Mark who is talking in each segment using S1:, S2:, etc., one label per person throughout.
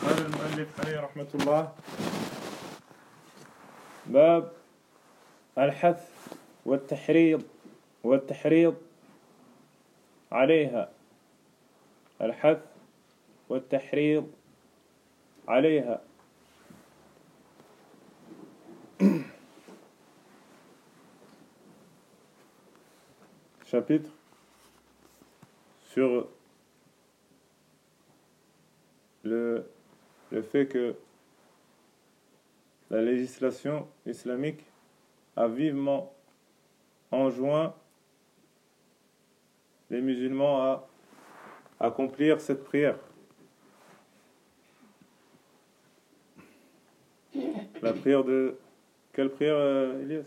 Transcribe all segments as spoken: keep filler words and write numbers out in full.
S1: قال المؤلف عليه رحمة الله: باب الحث والتحريض والتحريض عليها الحث والتحريض عليها. Chapitre sur le, le fait que la législation islamique a vivement enjoint les musulmans à accomplir cette prière. La prière de... Quelle prière, euh, Elias?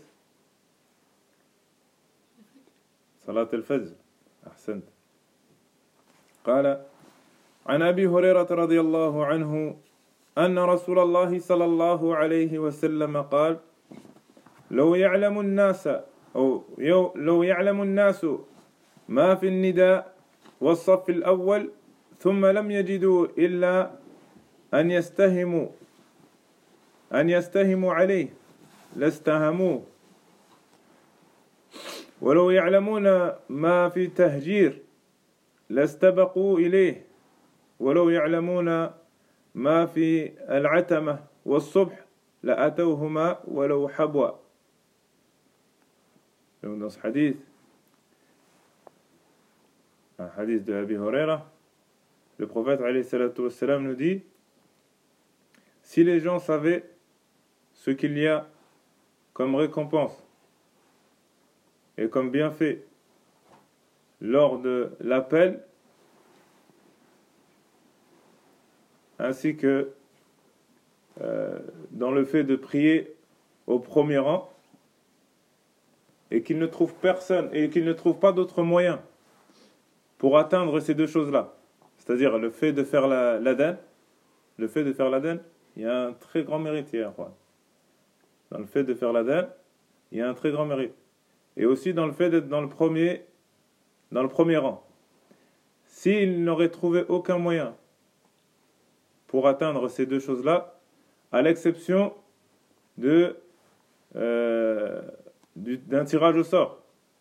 S1: صلاة الفجر. أحسنت. قال عن أبي هريرة رضي الله عنه أن رسول الله صلى الله عليه وسلم قال: لو يعلم الناس أو لو يعلم الناس ما في النداء والصف الأول ثم لم يجدوا إلا أن يستهموا أن يستهموا عليه لاستهموه، ولو يعلمون ما في التهجير لاستبقوا إليه، ولو يعلمون ما في العتمة والصبح لأتوهما ولو حبوا. Dans ce hadith, un hadith de Abi Huraira, le prophète alayhi salatu wassalam nous dit: si les gens savaient ce qu'il y a comme récompense et comme bienfait lors de l'appel, ainsi que euh, dans le fait de prier au premier rang, et qu'ils ne trouvent personne et qu'ils ne trouvent pas d'autre moyen pour atteindre ces deux choses-là, c'est-à-dire le fait de faire la, l'adhan, le fait de faire l'adhan, il y a un très grand mérite hier. Dans le fait de faire l'adhan, il y a un très grand mérite. Et aussi dans le fait d'être dans le premier, dans le premier rang. S'ils n'auraient trouvé aucun moyen pour atteindre ces deux choses-là, à l'exception de euh, du, d'un tirage au sort,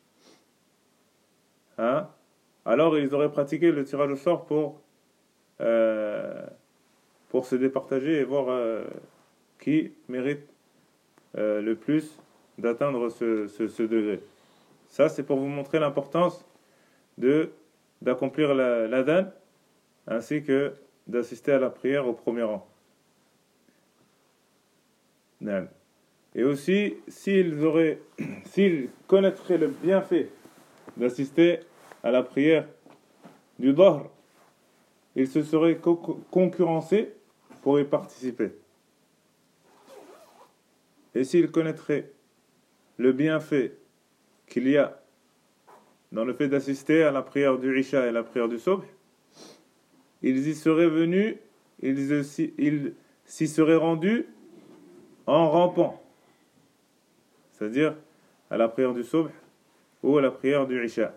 S1: hein, alors ils auraient pratiqué le tirage au sort pour euh, pour se départager et voir euh, qui mérite euh, le plus d'atteindre ce, ce, ce degré. Ça, c'est pour vous montrer l'importance de d'accomplir la, l'adhan, ainsi que d'assister à la prière au premier rang. Et aussi, s'ils auraient, s'ils connaîtraient le bienfait d'assister à la prière du Dahr, ils se seraient co- concurrencés pour y participer. Et s'ils connaîtraient le bienfait qu'il y a dans le fait d'assister à la prière du Isha et la prière du Subh, ils y seraient venus, ils, ils s'y seraient rendus en rampant, c'est-à-dire à la prière du Subh ou à la prière du Isha.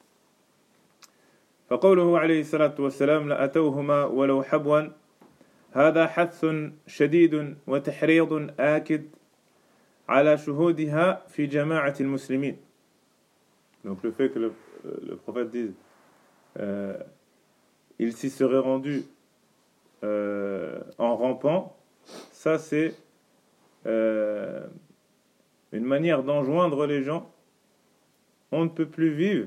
S1: فقوله عليه الصلاة والسلام لأتوهما ولو حبوا هذا حث شديد وتحريض آكد على شهودها في جماعة المسلمين. Donc le fait que le, le prophète dise euh, il s'y serait rendu euh, en rampant, ça c'est euh, une manière d'enjoindre les gens. On ne peut plus vivre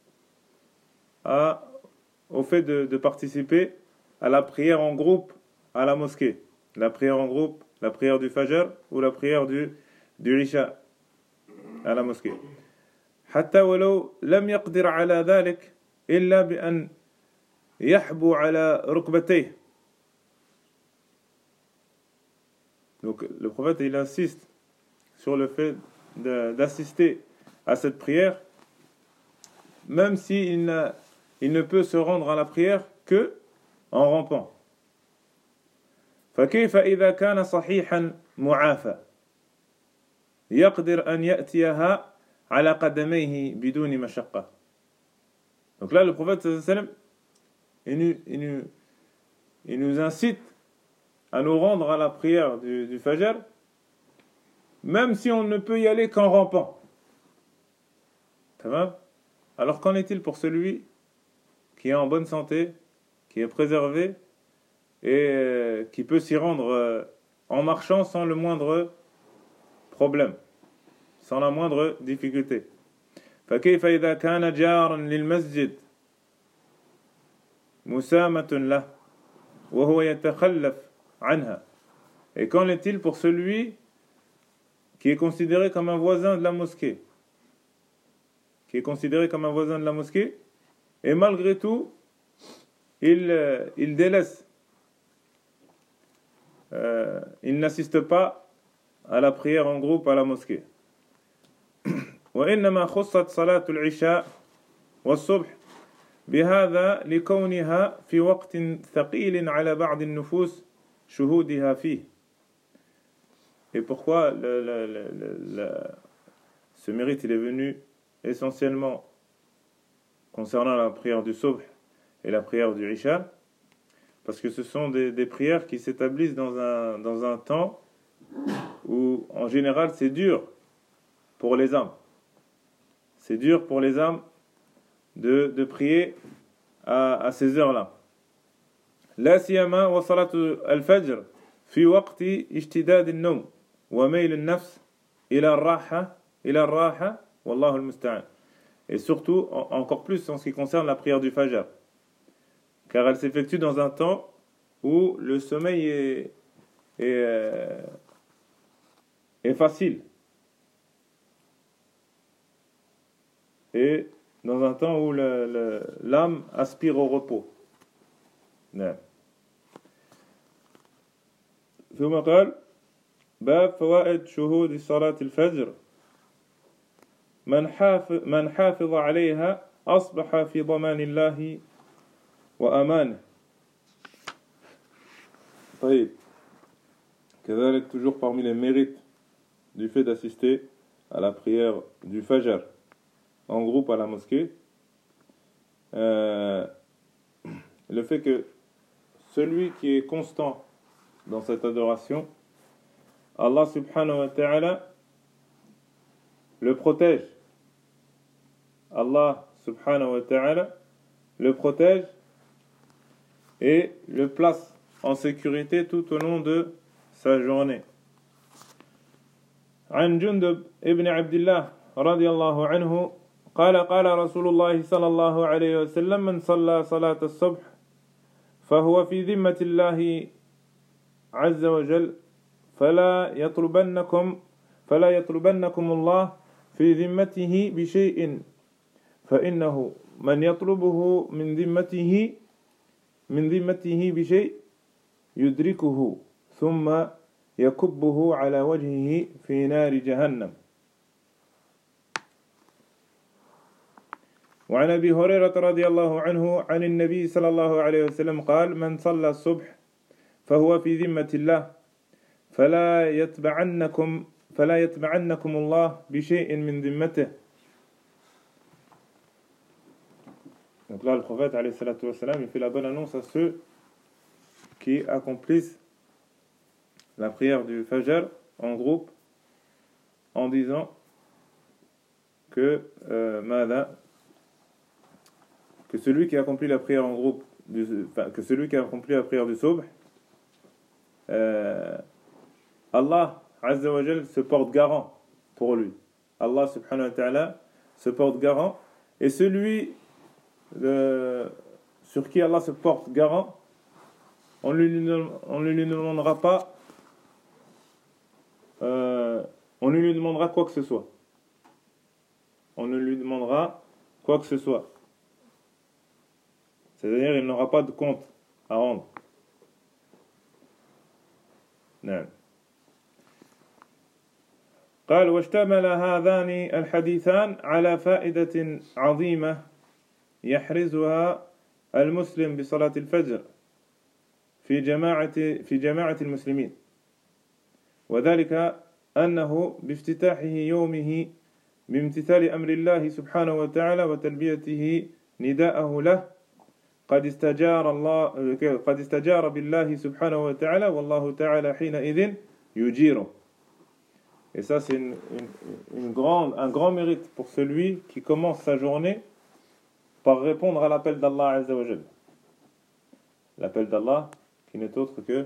S1: à, au fait de, de participer à la prière en groupe à la mosquée, la prière en groupe, la prière du Fajr ou la prière du, du Isha à la mosquée. حتى ولو لم يقدر على ذلك إلا بأن يحبو على ركبتيه. Donc le prophète il insiste sur le fait de, d'assister à cette prière, même s'il n'a, il ne peut se rendre à la prière que en rampant. فكيف إذا كان صحيحا معافى يقدر أن يأتيها على قدميه بدون مشقة. Donc là le prophète sallallahu alayhi wa sallam il nous, il nous, il nous incite à nous rendre à la prière du, du Fajr, même si on ne peut y aller qu'en rampant. Ça va? Alors qu'en est-il pour celui qui est en bonne santé, qui est préservé et euh, qui peut s'y rendre euh, en marchant sans le moindre problème, sans la moindre difficulté. فكيف إذا كان جارا للمسجد مسامة له وهو يتخلف عنها. Et qu'en est-il pour celui qui est considéré comme un voisin de la mosquée, qui est considéré comme un voisin de la mosquée, et malgré tout, il, euh, il délaisse, euh, il n'assiste pas à la prière en groupe à la mosquée. وإنما خصت صلاة العشاء والصبح بهذا لكونها في وقت ثقيل على بعض النفوس شهودها فيه. Et pourquoi le, le, le, le, le, ce mérite il est venu essentiellement concernant la prière du Subh et la prière du Isha? Parce que ce sont des, des prières qui s'établissent dans un, dans un temps où en général c'est dur pour les âmes. C'est dur pour les âmes de, de prier à, à ces heures-là. لا سيما وصلاة الفجر في وقت اشتداد النوم وميل النفس إلى الراحة إلى الراحة والله المستعان. Et surtout, en, encore plus en ce qui concerne la prière du Fajr, car elle s'effectue dans un temps où le sommeil est, est, euh, est facile. Et dans un temps où le, le, l'âme aspire au repos. ثم قال باب فوائد شهود صلاة الفجر من حافظ من حافظ عليها أصبح في ضمان الله وأمانه. طيب كذلك toujours parmi les mérites du fait d'assister à la prière du Fajr en groupe à la mosquée, euh, le fait que celui qui est constant dans cette adoration, Allah subhanahu wa ta'ala le protège. Allah subhanahu wa ta'ala le protège et le place en sécurité tout au long de sa journée. عن جندب ابن عبد الله رضي الله عنه قال قال رسول الله صلى الله عليه وسلم من صلى صلاة الصبح فهو في ذمة الله عز وجل فلا يطلبنكم فلا يطلبنكم الله في ذمته بشيء فإنه من يطلبه من ذمته من ذمته بشيء يدركه ثم يكبه على وجهه في نار جهنم. وعن أبي هريرة رضي الله عنه عن النبي صلى الله عليه وسلم قال من صلى الصبح فهو في ذمة الله فلا يتبعنكم فلا يتبعنكم الله بشيء من ذمته. Donc là le prophète alayhi salatu wa salam, il fait la bonne annonce à ceux qui accomplissent la prière du Fajr en groupe en disant que euh, mada que celui qui accomplit la prière en groupe du, enfin, que celui qui a accompli la prière du Subh, euh, Allah Azza wa Jal se porte garant pour lui. Allah subhanahu wa ta'ala se porte garant, et celui euh, sur qui Allah se porte garant, on ne lui, on lui demandera pas euh, on ne lui demandera quoi que ce soit. On ne lui demandera quoi que ce soit. C'est-à-dire il n'aura pas de compte à rendre. نعم. قال واشتمل هذان الحديثان على فائدة عظيمة يحرزها المسلم بصلاة الفجر في جماعة في جماعة المسلمين، وذلك أنه بافتتاحه يومه بامتثال أمر الله سبحانه وتعالى وتلبيته نداءه له قد استجار الله قد استجار بالله سبحانه وتعالى والله تعالى حينئذ يجيره. Et ça c'est une, une, une grande, un grand mérite pour celui qui commence sa journée par répondre à l'appel d'Allah Azza wa Jal. L'appel d'Allah qui n'est autre que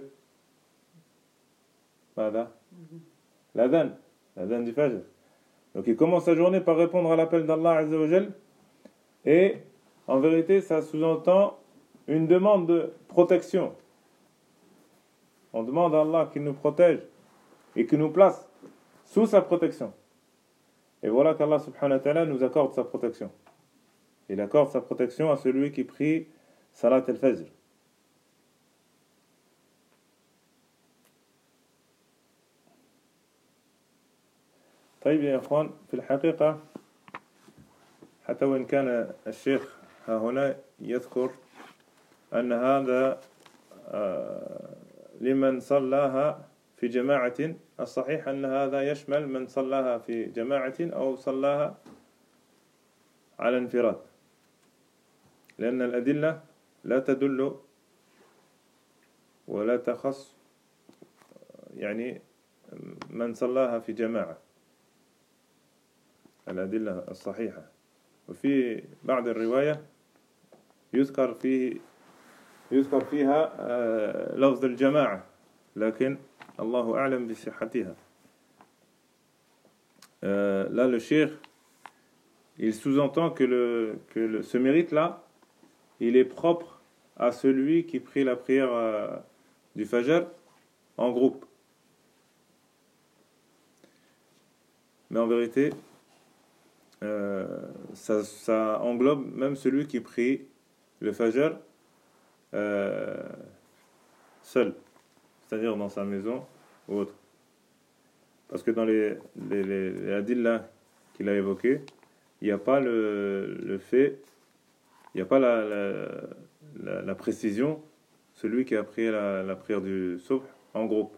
S1: Mada l'adhan, l'adhan du Fajr. Donc il commence sa journée par répondre à l'appel d'Allah Azza wa Jal, et en vérité ça sous-entend une demande de protection. On demande à Allah qu'il nous protège et qu'il nous place sous sa protection. Et voilà qu'Allah subhanahu wa ta'ala nous accorde sa protection. Il accorde sa protection à celui qui prie Salat al-Fajr. طيب يا إخوان، في الحقيقة حتى وإن كان الشيخ ها هنا يذكر أن هذا لمن صلاها في جماعة، الصحيح أن هذا يشمل من صلاها في جماعة أو صلاها على انفراد، لأن الأدلة لا تدل ولا تخص يعني من صلاها في جماعة، الأدلة الصحيحة. وفي بعض الرواية يذكر فيه يذكر فيها لفظ الجماعة، لكن الله أعلم بصحتها. Euh, là, le cheikh, il sous-entend que, le, que le, ce mérite-là, il est propre à celui qui prie la prière euh, du Fajr en groupe. Mais en vérité, euh, ça, ça englobe même celui qui prie le Fajr euh, seul, c'est-à-dire dans sa maison ou autre. Parce que dans les, les, les, les hadiths qu'il a évoqués, il n'y a pas le, le fait, il n'y a pas la, la, la, la précision, celui qui a prié la, la prière du Subh en groupe.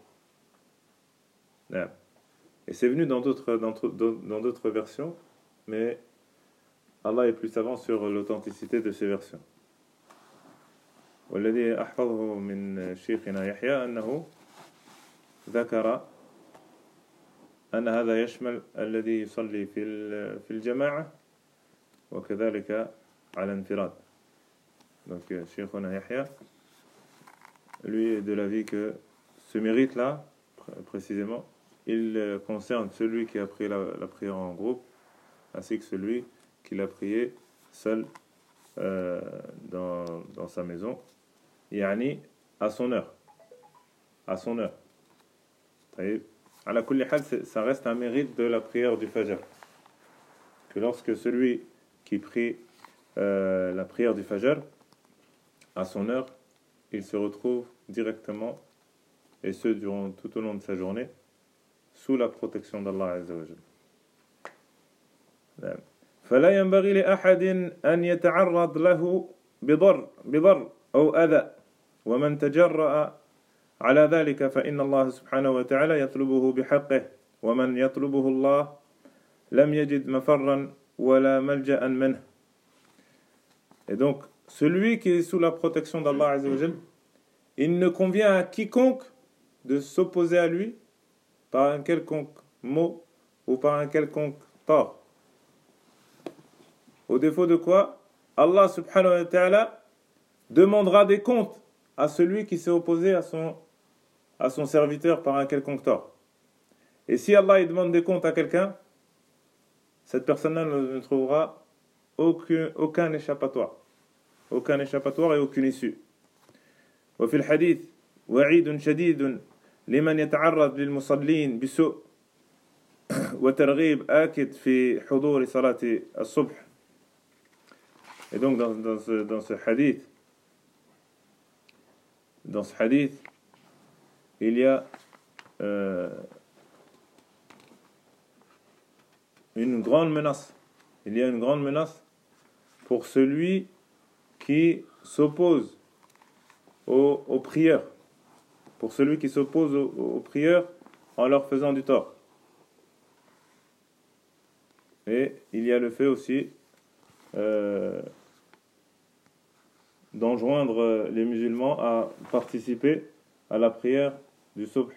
S1: Et c'est venu dans d'autres, dans, dans d'autres versions, mais Allah est plus savant sur l'authenticité de ces versions. والذي أحفظه من شيخنا يحيى أنه ذكر أن هذا يشمل الذي يصلي في في الجماعة وكذلك على انفراد. Donc شيخنا يحيى, lui, est de l'avis que ce mérite-là, précisément, il concerne celui qui a prié la, la prière en groupe, ainsi que celui qui l'a prié seul euh, dans, dans sa maison, yani à son heure. À son heure. À la kulli hal, ça reste un mérite de la prière du Fajr. Que lorsque celui qui prie euh, la prière du Fajr à son heure, il se retrouve directement, et ce durant tout au long de sa journée, sous la protection d'Allah Azza wa Jal. فلا ينبغي لأحد أن يتعرض له بضر بضر أو أذى ومن تجرأ على ذلك فإن الله سبحانه وتعالى يطلبه بحقه ومن يطلبه الله لم يجد مفرا ولا ملجأ منه. Et donc celui qui est sous la protection d'Allah Azza wa Jal, il ne convient à quiconque de s'opposer à lui par un quelconque mot ou par un quelconque tort. Au défaut de quoi, Allah subhanahu wa ta'ala demandera des comptes à celui qui s'est opposé à son, à son serviteur par un quelconque tort. Et si Allah il demande des comptes à quelqu'un, cette personne-là ne trouvera aucun, aucun échappatoire. Aucun échappatoire et aucune issue. وفي الحديث وعيد شديد لمن يتعرض للمصلين بسوء وترغيب آكد في حضور صلاة الصبح. Et donc dans, dans, ce, dans ce hadith, dans ce hadith, il y a euh, une grande menace. Il y a une grande menace pour celui qui s'oppose aux, aux prieurs, pour celui qui s'oppose aux, aux prieurs en leur faisant du tort. Et il y a le fait aussi euh, d'enjoindre les musulmans à participer à la prière du subh.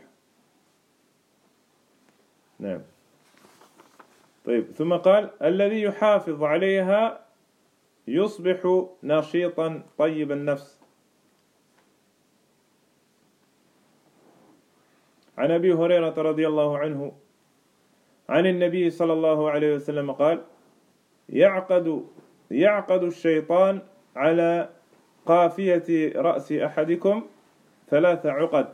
S1: نعم. طيب ثم قال الذي يحافظ عليها يصبح نشيطا طيب النفس. عن أبي هريرة رضي الله عنه عن النبي صلى الله عليه وسلم قال يعقد يعقد الشيطان على قافية رأس أحدكم ثلاث عقد.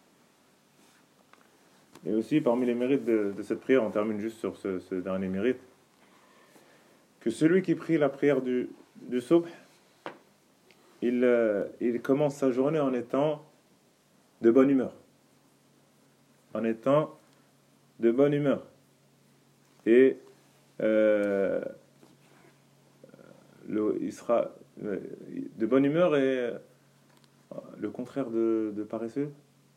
S1: Et aussi parmi les mérites de, de cette prière, on termine juste sur ce, ce dernier mérite, que celui qui prie la prière du, du subh, il, euh, il commence sa journée en étant de bonne humeur. En étant de bonne humeur. Et euh, le, il sera de bonne humeur et le contraire de, de paresseux.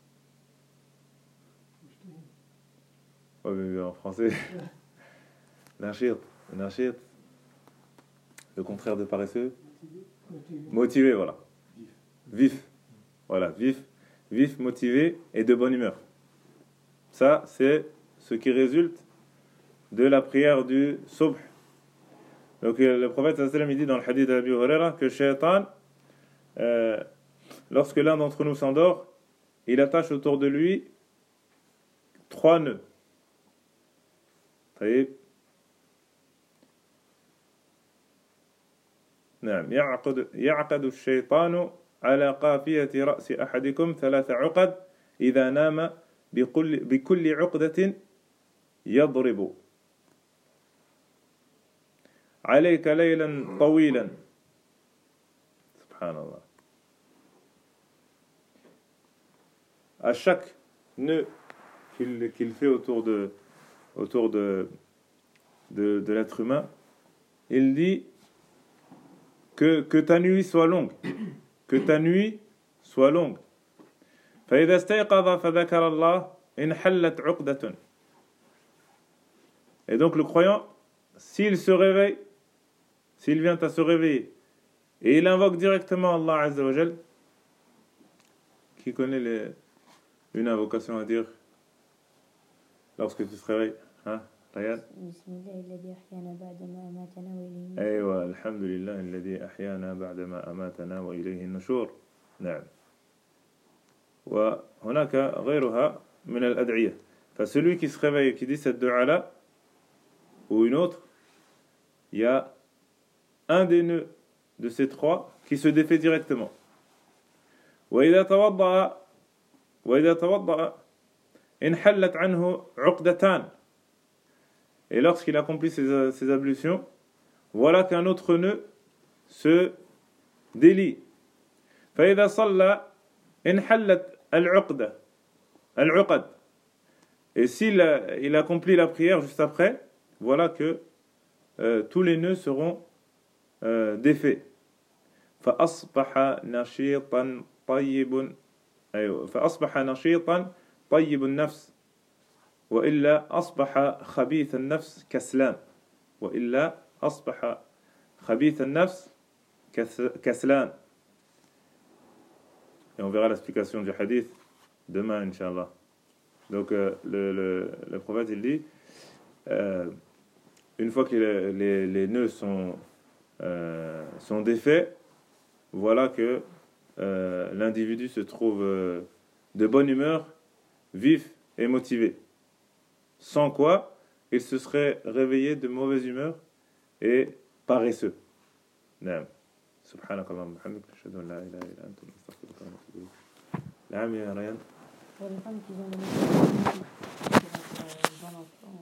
S1: Ouais, mais en français, nashit, nashit, le contraire de paresseux. Motivé, motivé voilà. Vif. Vif, voilà, vif, vif, motivé et de bonne humeur. Ça, c'est ce qui résulte de la prière du subh. Donc le prophète sallallahu alayhi wa sallam dit dans le hadith d'Abi Huraira que Shaitan, euh, lorsque l'un d'entre nous s'endort, il attache autour de lui trois nœuds. طيب نعم يعقد يعقد الشيطان على قافية رأس أحدكم ثلاث عقد إذا نام بكل بكل عقدة يضرب عليك ليلا طويلا. سبحان الله. À chaque nœud qu'il qu'il fait autour de autour de, de, de l'être humain, il dit que, que ta nuit soit longue, que ta nuit soit longue. فإذا استيقظ فذكر الله انحلت عقدة. Et donc le croyant, s'il se réveille, s'il vient à se réveiller, et il invoque directement Allah Azza wa Jal, qui connaît les, une invocation à dire lorsque tu te réveilles, hein, Rayad? أيوة الحمد لله الذي أحيانا بعدما أماتنا وإليه النشور. نعم. وهناك غيرها من الأدعية. فcelui qui se réveille et qui dit cette dua-là ou une autre, il y a un des nœuds de ces trois qui se défait directement. وإذا توضأ وإذا توضأ انحلت عنه عقدتان. Et lorsqu'il accomplit ses, ses ablutions, voilà qu'un autre nœud se délie. فإذا صلى انحلت العقدة العقد. Et s'il il accomplit la prière juste après, voilà que euh, tous les nœuds seront euh, défaits. فأصبح نشيطا طيب أيوة فأصبح نشيطا طيب النفس وإلا أصبح خبيث النفس كسلان وإلا أصبح خبيث النفس كسلان. Et on verra l'explication du hadith demain, Inch'Allah. Donc, euh, le, le, le prophète, il dit, euh, une fois que les, les, les nœuds sont, euh, sont défaits, voilà que euh, l'individu se trouve euh, de bonne humeur, vif et motivé. Sans quoi, il se serait réveillé de mauvaise humeur et paresseux. Naam. سبحانك اللهم وبحمدك أشهد أن لا إله إلا أنت نستغفرك ونتوب إليك. نعم يا ريان.